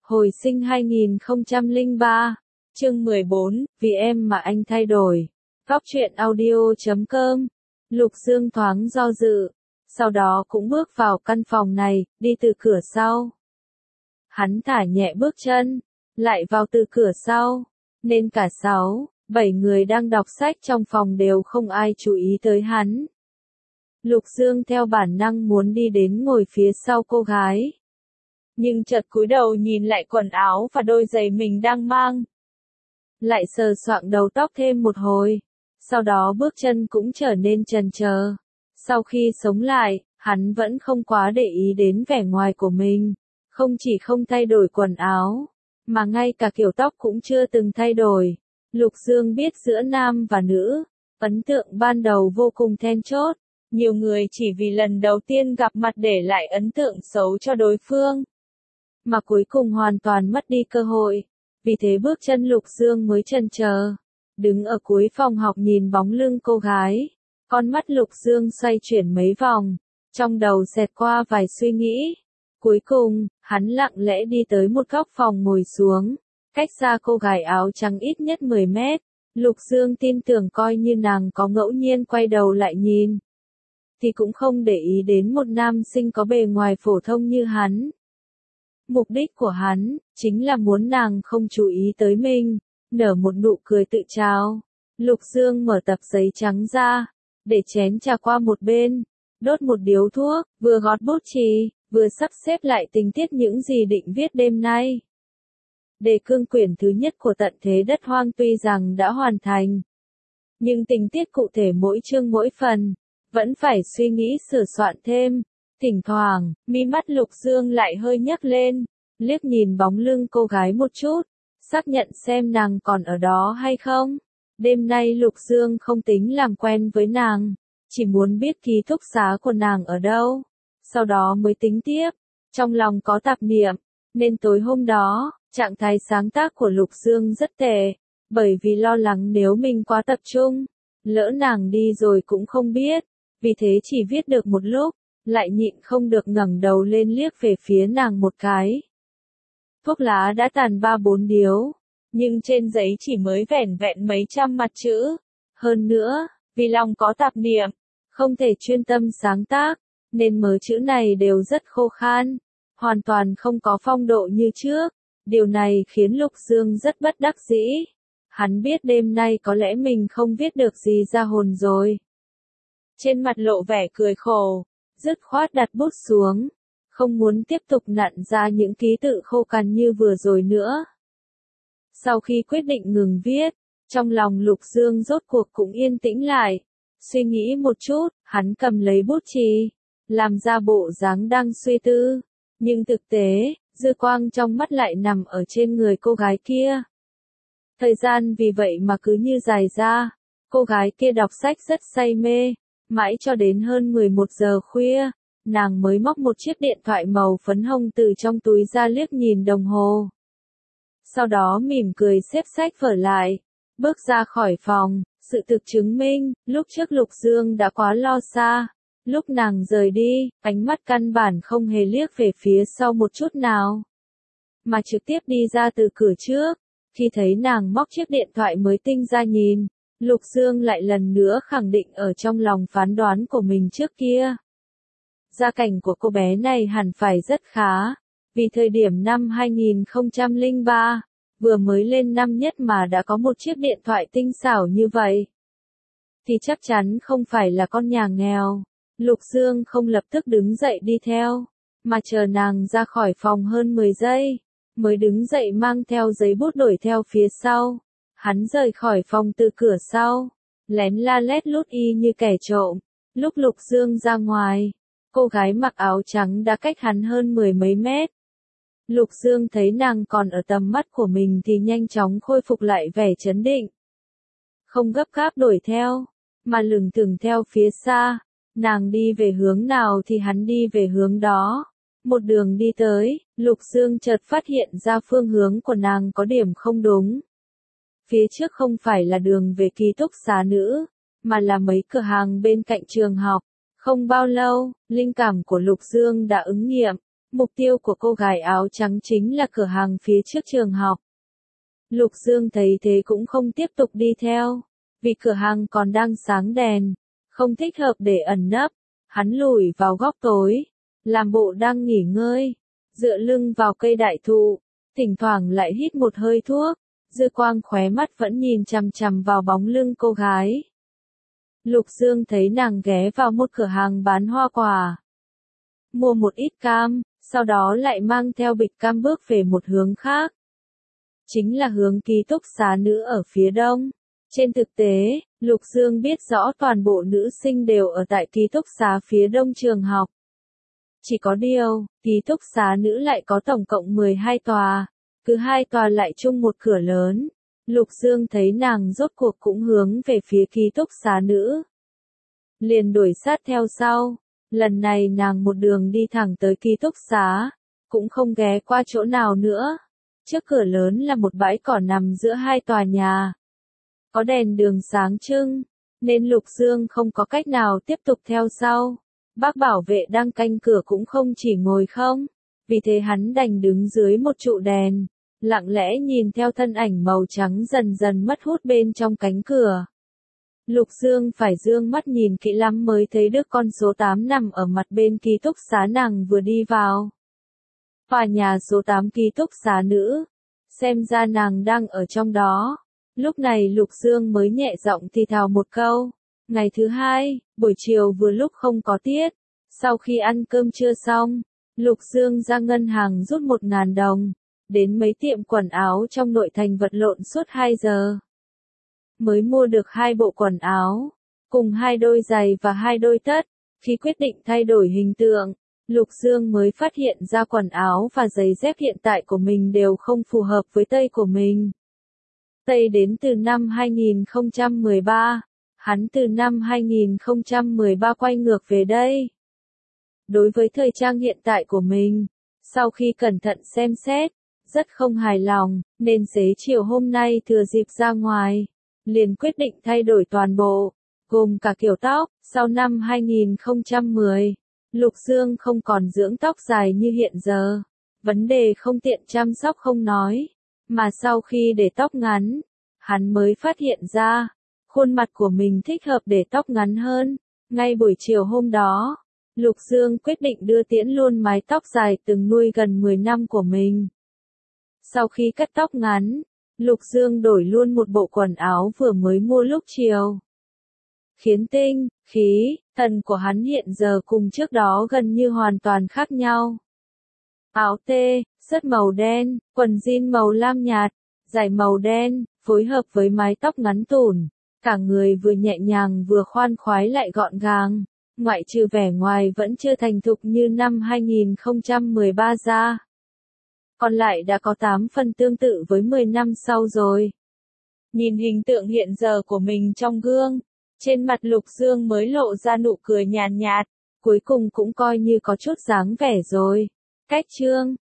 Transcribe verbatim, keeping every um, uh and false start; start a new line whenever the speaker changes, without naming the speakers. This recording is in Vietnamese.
Hồi sinh hai nghìn không trăm lẻ ba, chương mười bốn, vì em mà anh thay đổi. Góc truyện audio chấm com. Lục Dương thoáng do dự, sau đó cũng bước vào căn phòng này, đi từ cửa sau. Hắn thả nhẹ bước chân, lại vào từ cửa sau, nên cả sáu, bảy người đang đọc sách trong phòng đều không ai chú ý tới hắn. Lục Dương theo bản năng muốn đi đến ngồi phía sau cô gái. Nhưng chợt cúi đầu nhìn lại quần áo và đôi giày mình đang mang. Lại sờ soạng đầu tóc thêm một hồi. Sau đó bước chân cũng trở nên chần chờ. Sau khi sống lại, hắn vẫn không quá để ý đến vẻ ngoài của mình. Không chỉ không thay đổi quần áo, mà ngay cả kiểu tóc cũng chưa từng thay đổi. Lục Dương biết giữa nam và nữ, ấn tượng ban đầu vô cùng then chốt. Nhiều người chỉ vì lần đầu tiên gặp mặt để lại ấn tượng xấu cho đối phương, mà cuối cùng hoàn toàn mất đi cơ hội. Vì thế bước chân Lục Dương mới chần chờ, đứng ở cuối phòng học nhìn bóng lưng cô gái. Con mắt Lục Dương xoay chuyển mấy vòng, trong đầu xẹt qua vài suy nghĩ. Cuối cùng, hắn lặng lẽ đi tới một góc phòng ngồi xuống, cách xa cô gái áo trắng ít nhất mười mét. Lục Dương tin tưởng coi như nàng có ngẫu nhiên quay đầu lại nhìn, thì cũng không để ý đến một nam sinh có bề ngoài phổ thông như hắn. Mục đích của hắn, chính là muốn nàng không chú ý tới mình, nở một nụ cười tự trao. Lục Dương mở tập giấy trắng ra, để chén trà qua một bên, đốt một điếu thuốc, vừa gót bút chì, vừa sắp xếp lại tình tiết những gì định viết đêm nay. Đề cương quyển thứ nhất của Tận Thế Đất Hoang tuy rằng đã hoàn thành, nhưng tình tiết cụ thể mỗi chương mỗi phần, vẫn phải suy nghĩ sửa soạn thêm. Thỉnh thoảng, mi mắt Lục Dương lại hơi nhấc lên, liếc nhìn bóng lưng cô gái một chút, xác nhận xem nàng còn ở đó hay không. Đêm nay Lục Dương không tính làm quen với nàng, chỉ muốn biết ký túc xá của nàng ở đâu, sau đó mới tính tiếp. Trong lòng có tạp niệm, nên tối hôm đó, trạng thái sáng tác của Lục Dương rất tệ, bởi vì lo lắng nếu mình quá tập trung, lỡ nàng đi rồi cũng không biết, vì thế chỉ viết được một lúc, lại nhịn không được ngẩng đầu lên liếc về phía nàng một cái. Thuốc lá đã tàn ba bốn điếu, nhưng trên giấy chỉ mới vẻn vẹn mấy trăm mặt chữ. Hơn nữa, vì lòng có tạp niệm, không thể chuyên tâm sáng tác, nên mớ chữ này đều rất khô khan, hoàn toàn không có phong độ như trước. Điều này khiến Lục Dương rất bất đắc dĩ. Hắn biết đêm nay có lẽ mình không viết được gì ra hồn rồi. Trên mặt lộ vẻ cười khổ, dứt khoát đặt bút xuống, không muốn tiếp tục nặn ra những ký tự khô cằn như vừa rồi nữa. Sau khi quyết định ngừng viết, trong lòng Lục Dương rốt cuộc cũng yên tĩnh lại. Suy nghĩ một chút, hắn cầm lấy bút chì, làm ra bộ dáng đang suy tư. Nhưng thực tế, dư quang trong mắt lại nằm ở trên người cô gái kia. Thời gian vì vậy mà cứ như dài ra. Cô gái kia đọc sách rất say mê, mãi cho đến hơn mười một giờ khuya, nàng mới móc một chiếc điện thoại màu phấn hồng từ trong túi ra liếc nhìn đồng hồ. Sau đó mỉm cười xếp sách vở lại, bước ra khỏi phòng. Sự thực chứng minh, lúc trước Lục Dương đã quá lo xa. Lúc nàng rời đi, ánh mắt căn bản không hề liếc về phía sau một chút nào, mà trực tiếp đi ra từ cửa trước. Khi thấy nàng móc chiếc điện thoại mới tinh ra nhìn, Lục Dương lại lần nữa khẳng định ở trong lòng phán đoán của mình trước kia. Gia cảnh của cô bé này hẳn phải rất khá, vì thời điểm năm hai nghìn không trăm lẻ ba, vừa mới lên năm nhất mà đã có một chiếc điện thoại tinh xảo như vậy, thì chắc chắn không phải là con nhà nghèo. Lục Dương không lập tức đứng dậy đi theo, mà chờ nàng ra khỏi phòng hơn mười giây, mới đứng dậy mang theo giấy bút đuổi theo phía sau. Hắn rời khỏi phòng từ cửa sau, lén la lét lút y như kẻ trộm. Lúc Lục Dương ra ngoài, cô gái mặc áo trắng đã cách hắn hơn mười mấy mét. Lục Dương thấy nàng còn ở tầm mắt của mình thì nhanh chóng khôi phục lại vẻ trấn định. Không gấp gáp đuổi theo, mà lững thững theo phía xa. Nàng đi về hướng nào thì hắn đi về hướng đó. Một đường đi tới, Lục Dương chợt phát hiện ra phương hướng của nàng có điểm không đúng. Phía trước không phải là đường về ký túc xá nữ, mà là mấy cửa hàng bên cạnh trường học. Không bao lâu, linh cảm của Lục Dương đã ứng nghiệm. Mục tiêu của cô gái áo trắng chính là cửa hàng phía trước trường học. Lục Dương thấy thế cũng không tiếp tục đi theo, vì cửa hàng còn đang sáng đèn, không thích hợp để ẩn nấp. Hắn lùi vào góc tối, làm bộ đang nghỉ ngơi, dựa lưng vào cây đại thụ, thỉnh thoảng lại hít một hơi thuốc, dư quang khóe mắt vẫn nhìn chằm chằm vào bóng lưng cô gái. Lục Dương thấy nàng ghé vào một cửa hàng bán hoa quả, mua một ít cam, sau đó lại mang theo bịch cam bước về một hướng khác. Chính là hướng ký túc xá nữ ở phía đông. Trên thực tế, Lục Dương biết rõ toàn bộ nữ sinh đều ở tại ký túc xá phía đông trường học. Chỉ có điều, ký túc xá nữ lại có tổng cộng mười hai tòa, cứ hai tòa lại chung một cửa lớn. Lục Dương thấy nàng rốt cuộc cũng hướng về phía ký túc xá nữ, liền đuổi sát theo sau. Lần này nàng một đường đi thẳng tới ký túc xá, cũng không ghé qua chỗ nào nữa. Trước cửa lớn là một bãi cỏ nằm giữa hai tòa nhà. Có đèn đường sáng trưng, nên Lục Dương không có cách nào tiếp tục theo sau. Bác bảo vệ đang canh cửa cũng không chỉ ngồi không, vì thế hắn đành đứng dưới một trụ đèn, lặng lẽ nhìn theo thân ảnh màu trắng dần dần mất hút bên trong cánh cửa. Lục Dương phải dương mắt nhìn kỹ lắm mới thấy được con số tám nằm ở mặt bên ký túc xá nàng vừa đi vào. Tòa nhà số tám ký túc xá nữ, xem ra nàng đang ở trong đó. Lúc này Lục Dương mới nhẹ giọng thì thào một câu. Ngày thứ hai, buổi chiều vừa lúc không có tiết. Sau khi ăn cơm trưa xong, Lục Dương ra ngân hàng rút một ngàn đồng, đến mấy tiệm quần áo trong nội thành vật lộn suốt hai giờ. Mới mua được hai bộ quần áo, cùng hai đôi giày và hai đôi tất. Khi quyết định thay đổi hình tượng, Lục Dương mới phát hiện ra quần áo và giày dép hiện tại của mình đều không phù hợp với Tây của mình. Tây đến từ năm hai nghìn không trăm mười ba, hắn từ năm hai nghìn không trăm mười ba quay ngược về đây. Đối với thời trang hiện tại của mình, sau khi cẩn thận xem xét, rất không hài lòng, nên xế chiều hôm nay thừa dịp ra ngoài, liền quyết định thay đổi toàn bộ, gồm cả kiểu tóc. Sau năm hai nghìn không trăm mười, Lục Dương không còn dưỡng tóc dài như hiện giờ. Vấn đề không tiện chăm sóc không nói, mà sau khi để tóc ngắn, hắn mới phát hiện ra, khuôn mặt của mình thích hợp để tóc ngắn hơn. Ngay buổi chiều hôm đó, Lục Dương quyết định đưa tiễn luôn mái tóc dài từng nuôi gần mười năm của mình. Sau khi cắt tóc ngắn, Lục Dương đổi luôn một bộ quần áo vừa mới mua lúc chiều. Khiến tinh, khí, thần của hắn hiện giờ cùng trước đó gần như hoàn toàn khác nhau. Áo tê, sớt màu đen, quần jean màu lam nhạt, giày màu đen, phối hợp với mái tóc ngắn tủn, cả người vừa nhẹ nhàng vừa khoan khoái lại gọn gàng, ngoại trừ vẻ ngoài vẫn chưa thành thục như năm hai nghìn không trăm mười ba ra. Còn lại đã có tám phần tương tự với mười năm sau rồi. Nhìn hình tượng hiện giờ của mình trong gương, trên mặt Lục Dương mới lộ ra nụ cười nhàn nhạt, cuối cùng cũng coi như có chút dáng vẻ rồi. Cách chương